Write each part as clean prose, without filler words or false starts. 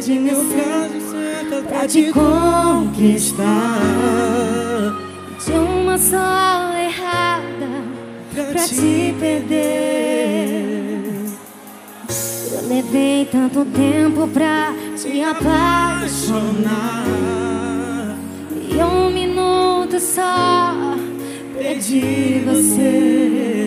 de mil pra te conquistar. De uma só errada pra te perder. Eu levei tanto tempo pra te apaixonar, e um minuto só perdi você.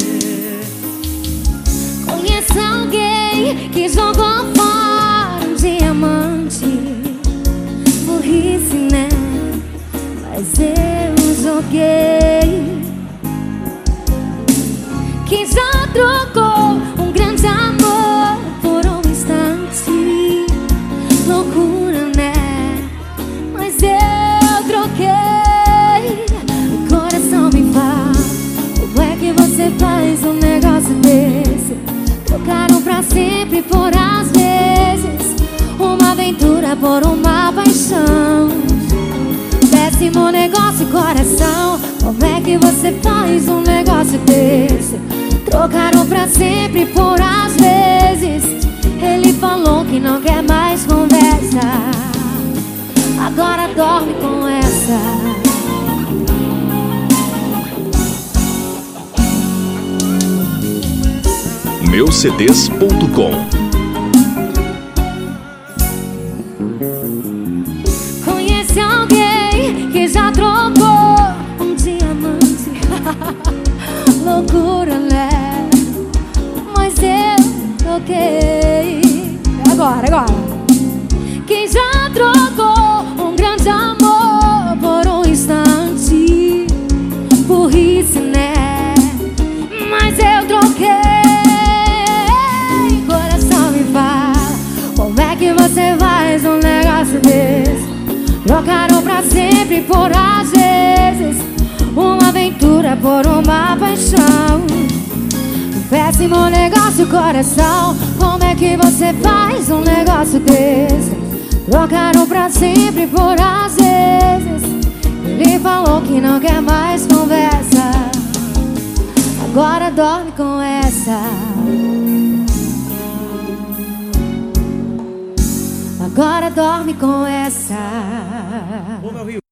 Conheço alguém que jogou fora um diamante. Burrice, né? Mas eu joguei. Que já trocou um grande amor por um instante. Loucura, né? Mas eu troquei. O coração me fala, como é que você faz um negócio desse? Trocaram pra sempre por às vezes, uma aventura por uma paixão. Péssimo negócio, coração. Como é que você faz um negócio desse? Trocaram pra sempre por às vezes. Ele falou que não quer mais conversa, agora dorme com essa. Meucds.com. Conhece alguém que já trocou um diamante? Loucura, né? Mas eu troquei. Agora. Quem já trocou um grande amor por um instante? Burrice, né? Mas eu troquei. Coração me fala, como é que você faz um negócio desse? Trocaram pra sempre por às vezes, uma aventura por uma paixão. Péssimo negócio, coração. Como é que você faz um negócio desse? Trocaram pra sempre por às vezes. Ele falou que não quer mais conversa, agora dorme com essa. Agora dorme com essa.